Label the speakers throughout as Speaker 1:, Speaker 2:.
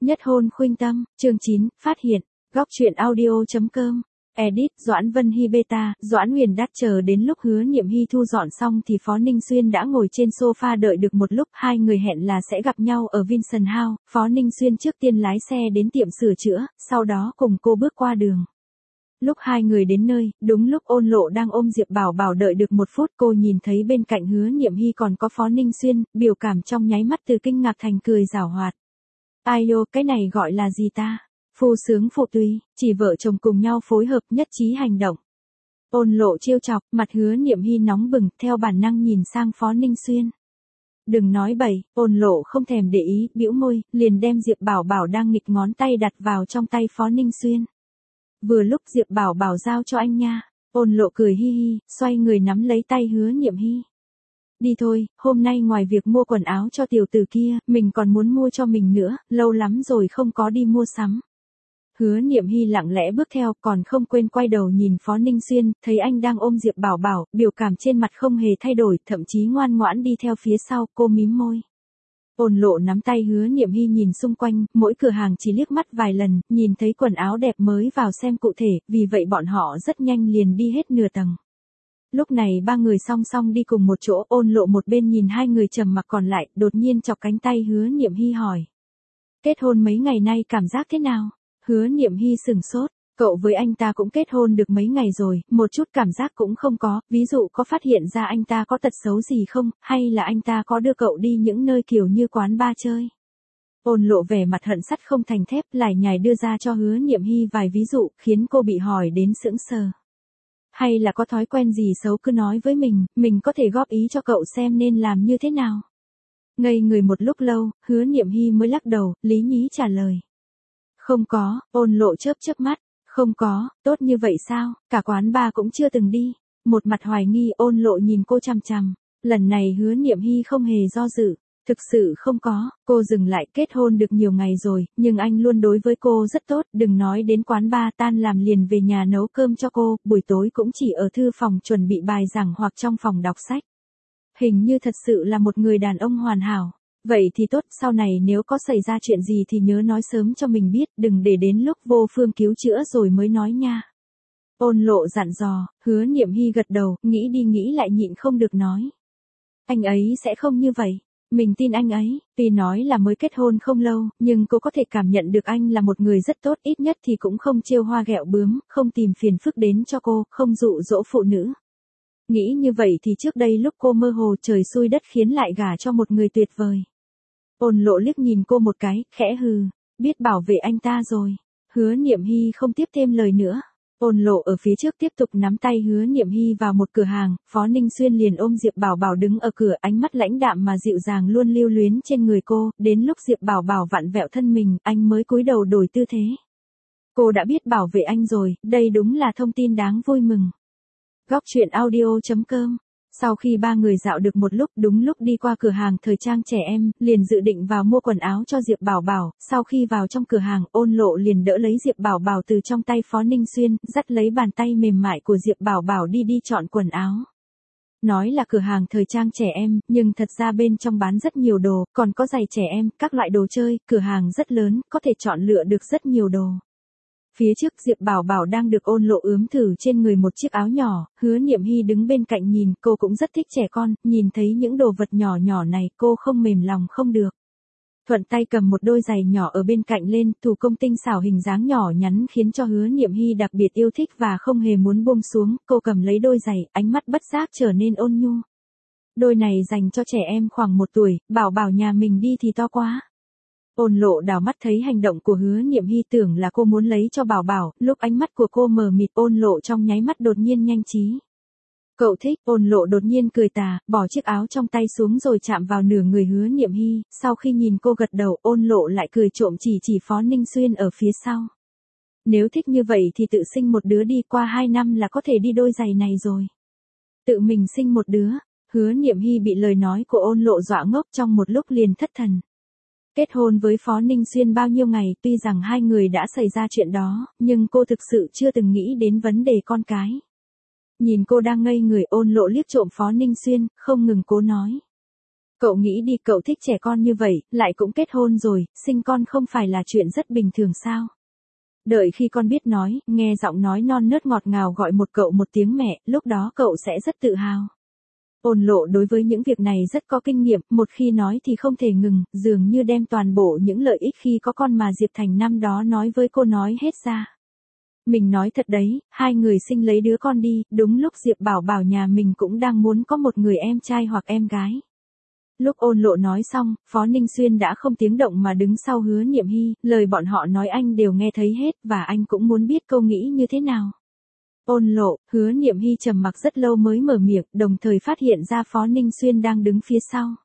Speaker 1: Nhất hôn khuynh tâm, chương 9, phát hiện, góc truyện audio.com, edit, Doãn Vân Hy beta, Doãn Huyền Đát chờ đến lúc Hứa Niệm Hy thu dọn xong thì Phó Ninh Xuyên đã ngồi trên sofa đợi được một lúc, hai người hẹn là sẽ gặp nhau ở Vincent House, Phó Ninh Xuyên trước tiên lái xe đến tiệm sửa chữa, sau đó cùng cô bước qua đường. Lúc hai người đến nơi, đúng lúc Ôn Lộ đang ôm Diệp Bảo Bảo đợi được một phút, cô nhìn thấy bên cạnh Hứa Niệm Hy còn có Phó Ninh Xuyên, biểu cảm trong nháy mắt từ kinh ngạc thành cười giảo hoạt. Ai ô, cái này gọi là gì ta? Phu sướng phụ tùy, chỉ vợ chồng cùng nhau phối hợp nhất trí hành động. Ôn Lộ trêu chọc, mặt Hứa Niệm Hy nóng bừng, theo bản năng nhìn sang Phó Ninh Xuyên. Đừng nói bậy, Ôn Lộ không thèm để ý, bĩu môi, liền đem Diệp Bảo Bảo đang nghịch ngón tay đặt vào trong tay Phó Ninh Xuyên. Vừa lúc Diệp Bảo Bảo giao cho anh nha. Ôn Lộ cười hi hi, xoay người nắm lấy tay Hứa Niệm Hy. Đi thôi, hôm nay ngoài việc mua quần áo cho tiểu tử kia, mình còn muốn mua cho mình nữa, lâu lắm rồi không có đi mua sắm. Hứa Niệm Hy lặng lẽ bước theo, còn không quên quay đầu nhìn Phó Ninh Xuyên, thấy anh đang ôm Diệp Bảo Bảo, biểu cảm trên mặt không hề thay đổi, thậm chí ngoan ngoãn đi theo phía sau, cô mím môi. Ôn Lộ nắm tay Hứa Niệm Hy nhìn xung quanh, mỗi cửa hàng chỉ liếc mắt vài lần, nhìn thấy quần áo đẹp mới vào xem cụ thể, vì vậy bọn họ rất nhanh liền đi hết nửa tầng. Lúc này ba người song song đi cùng một chỗ, Ôn Lộ một bên nhìn hai người trầm mặc còn lại, đột nhiên chọc cánh tay Hứa Niệm Hy hỏi. Kết hôn mấy ngày nay cảm giác thế nào? Hứa Niệm Hy sửng sốt, cậu với anh ta cũng kết hôn được mấy ngày rồi, một chút cảm giác cũng không có, ví dụ có phát hiện ra anh ta có tật xấu gì không, hay là anh ta có đưa cậu đi những nơi kiểu như quán bar chơi. Ôn Lộ vẻ mặt hận sắt không thành thép, lải nhải đưa ra cho Hứa Niệm Hy vài ví dụ, khiến cô bị hỏi đến sững sờ. Hay là có thói quen gì xấu cứ nói với mình có thể góp ý cho cậu xem nên làm như thế nào. Ngây người một lúc lâu, Hứa Niệm Hy mới lắc đầu, lý nhí trả lời. Không có, Ôn Lộ chớp chớp mắt, không có, tốt như vậy sao, cả quán bar cũng chưa từng đi. Một mặt hoài nghi, Ôn Lộ nhìn cô chằm chằm, lần này Hứa Niệm Hy không hề do dự. Thực sự không có, cô dừng lại, kết hôn được nhiều ngày rồi, nhưng anh luôn đối với cô rất tốt, đừng nói đến quán bar, tan làm liền về nhà nấu cơm cho cô, buổi tối cũng chỉ ở thư phòng chuẩn bị bài giảng hoặc trong phòng đọc sách. Hình như thật sự là một người đàn ông hoàn hảo. Vậy thì tốt, sau này nếu có xảy ra chuyện gì thì nhớ nói sớm cho mình biết, đừng để đến lúc vô phương cứu chữa rồi mới nói nha. Ôn Lộ dặn dò, Hứa Niệm Hy gật đầu, nghĩ đi nghĩ lại nhịn không được nói. Anh ấy sẽ không như vậy. Mình tin anh ấy, tuy nói là mới kết hôn không lâu, nhưng cô có thể cảm nhận được anh là một người rất tốt, ít nhất thì cũng không trêu hoa ghẹo bướm, không tìm phiền phức đến cho cô, không dụ dỗ phụ nữ. Nghĩ như vậy thì trước đây lúc cô mơ hồ trời xui đất khiến lại gả cho một người tuyệt vời. Ôn Lộ liếc nhìn cô một cái, khẽ hừ, biết bảo vệ anh ta rồi. Hứa Niệm Hy không tiếp thêm lời nữa. Ôn Lộ ở phía trước tiếp tục nắm tay Hứa Niệm Hy vào một cửa hàng, Phó Ninh Xuyên liền ôm Diệp Bảo Bảo đứng ở cửa, ánh mắt lãnh đạm mà dịu dàng luôn lưu luyến trên người cô, đến lúc Diệp Bảo Bảo vặn vẹo thân mình, anh mới cúi đầu đổi tư thế. Cô đã biết bảo vệ anh rồi, đây đúng là thông tin đáng vui mừng. Góc truyện audio.com. Sau khi ba người dạo được một lúc, đúng lúc đi qua cửa hàng thời trang trẻ em, liền dự định vào mua quần áo cho Diệp Bảo Bảo, sau khi vào trong cửa hàng, Ôn Lộ liền đỡ lấy Diệp Bảo Bảo từ trong tay Phó Ninh Xuyên, dắt lấy bàn tay mềm mại của Diệp Bảo Bảo đi chọn quần áo. Nói là cửa hàng thời trang trẻ em, nhưng thật ra bên trong bán rất nhiều đồ, còn có giày trẻ em, các loại đồ chơi, cửa hàng rất lớn, có thể chọn lựa được rất nhiều đồ. Phía trước Diệp Bảo Bảo đang được Ôn Lộ ướm thử trên người một chiếc áo nhỏ, Hứa Niệm Hy đứng bên cạnh nhìn, cô cũng rất thích trẻ con, nhìn thấy những đồ vật nhỏ nhỏ này, cô không mềm lòng không được. Thuận tay cầm một đôi giày nhỏ ở bên cạnh lên, thủ công tinh xảo hình dáng nhỏ nhắn khiến cho Hứa Niệm Hy đặc biệt yêu thích và không hề muốn buông xuống, cô cầm lấy đôi giày, ánh mắt bất giác trở nên ôn nhu. Đôi này dành cho trẻ em khoảng 1 tuổi, Bảo Bảo nhà mình đi thì to quá. Ôn Lộ đảo mắt thấy hành động của Hứa Niệm Hy, tưởng là cô muốn lấy cho Bảo Bảo, lúc ánh mắt của cô mờ mịt, Ôn Lộ trong nháy mắt đột nhiên nhanh trí. Cậu thích, Ôn Lộ đột nhiên cười tà, bỏ chiếc áo trong tay xuống rồi chạm vào nửa người Hứa Niệm Hy, sau khi nhìn cô gật đầu, Ôn Lộ lại cười trộm chỉ Phó Ninh Xuyên ở phía sau. Nếu thích như vậy thì tự sinh một đứa đi, qua 2 năm là có thể đi đôi giày này rồi. Tự mình sinh một đứa, Hứa Niệm Hy bị lời nói của Ôn Lộ dọa ngốc, trong một lúc liền thất thần. Kết hôn với Phó Ninh Xuyên bao nhiêu ngày, tuy rằng hai người đã xảy ra chuyện đó, nhưng cô thực sự chưa từng nghĩ đến vấn đề con cái. Nhìn cô đang ngây người, Ôn Lộ liếc trộm Phó Ninh Xuyên, không ngừng cố nói. Cậu nghĩ đi, cậu thích trẻ con như vậy, lại cũng kết hôn rồi, sinh con không phải là chuyện rất bình thường sao? Đợi khi con biết nói, nghe giọng nói non nớt ngọt ngào gọi một cậu một tiếng mẹ, lúc đó cậu sẽ rất tự hào. Ôn Lộ đối với những việc này rất có kinh nghiệm, một khi nói thì không thể ngừng, dường như đem toàn bộ những lợi ích khi có con mà Diệp Thành năm đó nói với cô nói hết ra. Mình nói thật đấy, hai người sinh lấy đứa con đi, đúng lúc Diệp Bảo Bảo nhà mình cũng đang muốn có một người em trai hoặc em gái. Lúc Ôn Lộ nói xong, Phó Ninh Xuyên đã không tiếng động mà đứng sau Hứa Niệm Hy, lời bọn họ nói anh đều nghe thấy hết và anh cũng muốn biết cô nghĩ như thế nào. Ôn Lộ, Hứa Niệm Hy trầm mặc rất lâu mới mở miệng, đồng thời phát hiện ra Phó Ninh Xuyên đang đứng phía sau.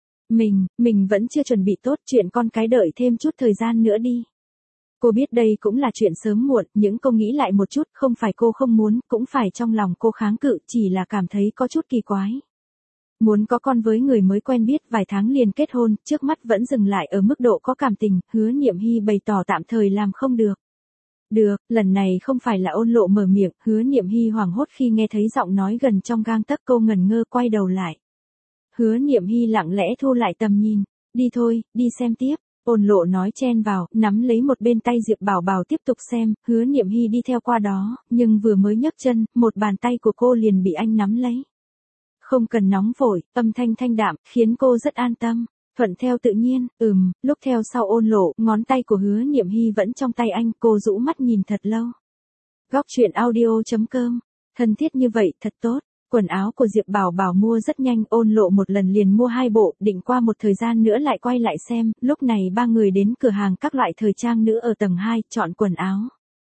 Speaker 1: Mình vẫn chưa chuẩn bị tốt, chuyện con cái đợi thêm chút thời gian nữa đi. Cô biết đây cũng là chuyện sớm muộn, nhưng cô nghĩ lại một chút, không phải cô không muốn, cũng phải trong lòng cô kháng cự, chỉ là cảm thấy có chút kỳ quái. Muốn có con với người mới quen biết vài tháng liền kết hôn, trước mắt vẫn dừng lại ở mức độ có cảm tình, Hứa Niệm Hy bày tỏ tạm thời làm không được. Được, lần này không phải là Ôn Lộ mở miệng, Hứa Niệm Hy hoảng hốt khi nghe thấy giọng nói gần trong gang tấc, cô ngẩn ngơ quay đầu lại. Hứa Niệm Hy lặng lẽ thu lại tầm nhìn, đi thôi, đi xem tiếp. Ôn Lộ nói chen vào, nắm lấy một bên tay Diệp Bảo Bảo tiếp tục xem, Hứa Niệm Hy đi theo qua đó, nhưng vừa mới nhấc chân, một bàn tay của cô liền bị anh nắm lấy. Không cần nóng vội, âm thanh thanh đạm, khiến cô rất an tâm. Thuận theo tự nhiên, lúc theo sau Ôn Lộ, ngón tay của Hứa Niệm Hy vẫn trong tay anh, cô rũ mắt nhìn thật lâu. Góc truyện audio.com, thân thiết như vậy, thật tốt. Quần áo của Diệp Bảo Bảo mua rất nhanh, Ôn Lộ một lần liền mua 2 bộ, định qua một thời gian nữa lại quay lại xem, lúc này ba người đến cửa hàng các loại thời trang nữ ở tầng 2, chọn quần áo.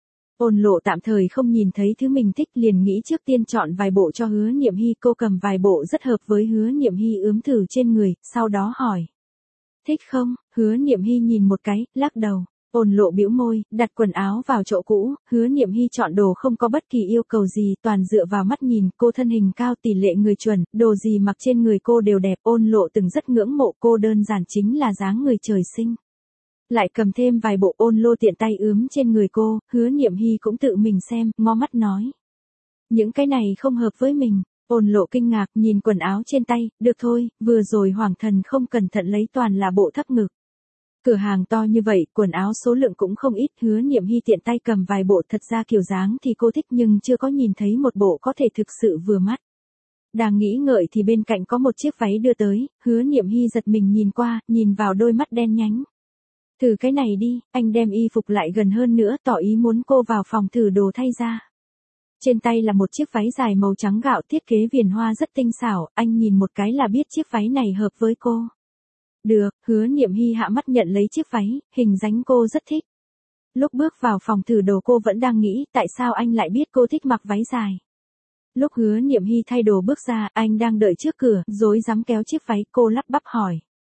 Speaker 1: Ôn Lộ tạm thời không nhìn thấy thứ mình thích liền nghĩ trước tiên chọn vài bộ cho Hứa Niệm Hy, cô cầm vài bộ rất hợp với Hứa Niệm Hy ướm thử trên người, sau đó hỏi. Thích không? Hứa Niệm Hy nhìn một cái, lắc đầu. Ôn Lộ bĩu môi, đặt quần áo vào chỗ cũ, Hứa Niệm Hy chọn đồ không có bất kỳ yêu cầu gì, toàn dựa vào mắt nhìn, cô thân hình cao tỷ lệ người chuẩn, đồ gì mặc trên người cô đều đẹp, Ôn Lộ từng rất ngưỡng mộ cô, đơn giản chính là dáng người trời sinh. Lại cầm thêm vài bộ, Ôn Lộ tiện tay ướm trên người cô, Hứa Niệm Hy cũng tự mình xem, ngó mắt nói. Những cái này không hợp với mình. Ôn Lộ kinh ngạc nhìn quần áo trên tay, được thôi, vừa rồi Hoàng Thần không cẩn thận lấy toàn là bộ thấp ngực. Cửa hàng to như vậy, quần áo số lượng cũng không ít, Hứa Niệm Hy tiện tay cầm vài bộ, thật ra kiểu dáng thì cô thích nhưng chưa có nhìn thấy một bộ có thể thực sự vừa mắt. Đang nghĩ ngợi thì bên cạnh có một chiếc váy đưa tới, Hứa Niệm Hy giật mình nhìn qua, nhìn vào đôi mắt đen nhánh. Thử cái này đi, anh đem y phục lại gần hơn nữa, tỏ ý muốn cô vào phòng thử đồ thay ra. Trên tay là một chiếc váy dài màu trắng gạo, thiết kế viền hoa rất tinh xảo, anh nhìn một cái là biết chiếc váy này hợp với cô. Được, Hứa Niệm Hy hạ mắt nhận lấy chiếc váy, hình dáng cô rất thích. Lúc bước vào phòng thử đồ cô vẫn đang nghĩ, tại sao anh lại biết cô thích mặc váy dài. Lúc Hứa Niệm Hy thay đồ bước ra, anh đang đợi trước cửa, rối rắm kéo chiếc váy, cô lắp bắp hỏi.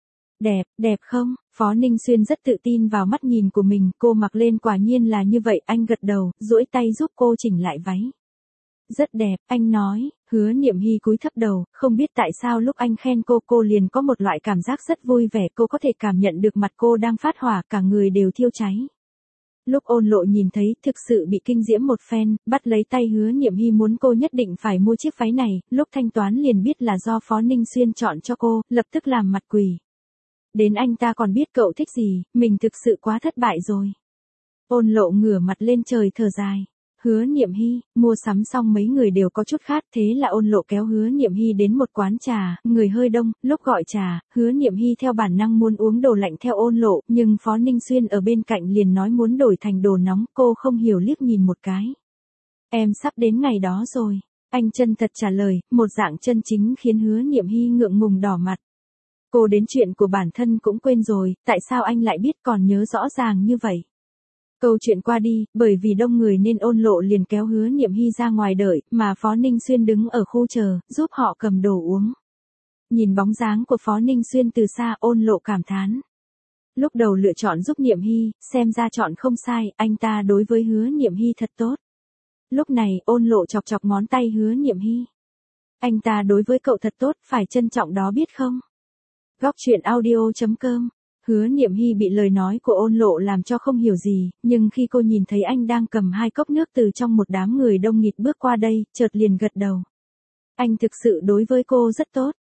Speaker 1: Đẹp không? Phó Ninh Xuyên rất tự tin vào mắt nhìn của mình, cô mặc lên quả nhiên là như vậy, anh gật đầu, duỗi tay giúp cô chỉnh lại váy. Rất đẹp, anh nói. Hứa Niệm Hy cúi thấp đầu, không biết tại sao lúc anh khen cô liền có một loại cảm giác rất vui vẻ, cô có thể cảm nhận được mặt cô đang phát hỏa, cả người đều thiêu cháy. Lúc Ôn Lộ nhìn thấy, thực sự bị kinh diễm một phen, bắt lấy tay Hứa Niệm Hy muốn cô nhất định phải mua chiếc váy này, lúc thanh toán liền biết là do Phó Ninh Xuyên chọn cho cô, lập tức làm mặt quỷ. Đến anh ta còn biết cậu thích gì, mình thực sự quá thất bại rồi. Ôn Lộ ngửa mặt lên trời thở dài. Hứa Niệm Hy, mua sắm xong mấy người đều có chút khát, thế là Ôn Lộ kéo Hứa Niệm Hy đến một quán trà, người hơi đông, lúc gọi trà, Hứa Niệm Hy theo bản năng muốn uống đồ lạnh theo Ôn Lộ, nhưng Phó Ninh Xuyên ở bên cạnh liền nói muốn đổi thành đồ nóng, cô không hiểu liếc nhìn một cái. Em sắp đến ngày đó rồi, anh chân thật trả lời, một dạng chân chính khiến Hứa Niệm Hy ngượng ngùng đỏ mặt. Cô đến chuyện của bản thân cũng quên rồi, tại sao anh lại biết còn nhớ rõ ràng như vậy? Câu chuyện qua đi, bởi vì đông người nên Ôn Lộ liền kéo Hứa Niệm Hy ra ngoài đợi, mà Phó Ninh Xuyên đứng ở khu chờ, giúp họ cầm đồ uống. Nhìn bóng dáng của Phó Ninh Xuyên từ xa, Ôn Lộ cảm thán. Lúc đầu lựa chọn giúp Niệm Hy, xem ra chọn không sai, anh ta đối với Hứa Niệm Hy thật tốt. Lúc này, Ôn Lộ chọc chọc ngón tay Hứa Niệm Hy. Anh ta đối với cậu thật tốt, phải trân trọng đó biết không? Góc truyện audio.com. Hứa Niệm Hy bị lời nói của Ôn Lộ làm cho không hiểu gì, nhưng khi cô nhìn thấy anh đang cầm 2 cốc nước từ trong một đám người đông nghịt bước qua đây, chợt liền gật đầu. Anh thực sự đối với cô rất tốt.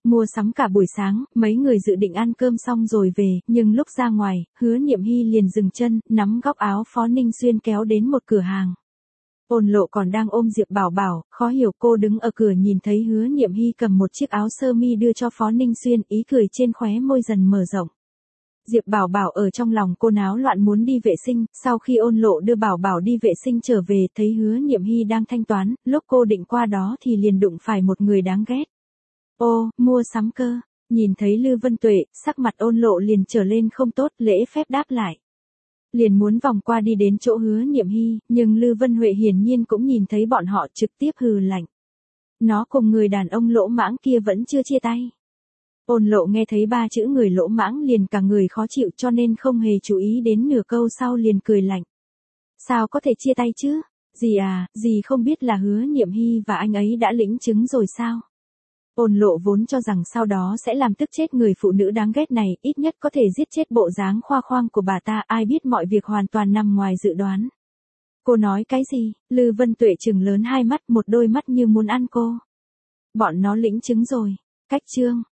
Speaker 1: Mua sắm cả buổi sáng, mấy người dự định ăn cơm xong rồi về, nhưng lúc ra ngoài, Hứa Niệm Hy liền dừng chân, nắm góc áo Phó Ninh Xuyên kéo đến một cửa hàng. Ôn Lộ còn đang ôm Diệp Bảo Bảo, khó hiểu cô đứng ở cửa nhìn thấy Hứa Niệm Hy cầm một chiếc áo sơ mi đưa cho Phó Ninh Xuyên, ý cười trên khóe môi dần mở rộng. Diệp Bảo Bảo ở trong lòng cô náo loạn muốn đi vệ sinh, sau khi Ôn Lộ đưa Bảo Bảo đi vệ sinh trở về, thấy Hứa Niệm Hy đang thanh toán, lúc cô định qua đó thì liền đụng phải một người đáng ghét. Ô, mua sắm cơ. Nhìn thấy Lư Vân Tuệ, sắc mặt Ôn Lộ liền trở lên không tốt, lễ phép đáp lại. Liền muốn vòng qua đi đến chỗ Hứa Niệm Hy, nhưng Lư Vân Huệ hiển nhiên cũng nhìn thấy bọn họ, trực tiếp hừ lạnh. Nó cùng người đàn ông lỗ mãng kia vẫn chưa chia tay. Ôn Lộ nghe thấy 3 chữ người lỗ mãng liền cả người khó chịu, cho nên không hề chú ý đến nửa câu sau liền cười lạnh. Sao có thể chia tay chứ? Dì à, dì không biết là Hứa Niệm Hy và anh ấy đã lĩnh chứng rồi sao? Ôn Lộ vốn cho rằng sau đó sẽ làm tức chết người phụ nữ đáng ghét này, ít nhất có thể giết chết bộ dáng khoa khoang của bà ta, ai biết mọi việc hoàn toàn nằm ngoài dự đoán. Cô nói cái gì? Lư Vân Tuệ trừng lớn hai mắt, một đôi mắt như muốn ăn cô. Bọn nó lĩnh chứng rồi. Cách chương.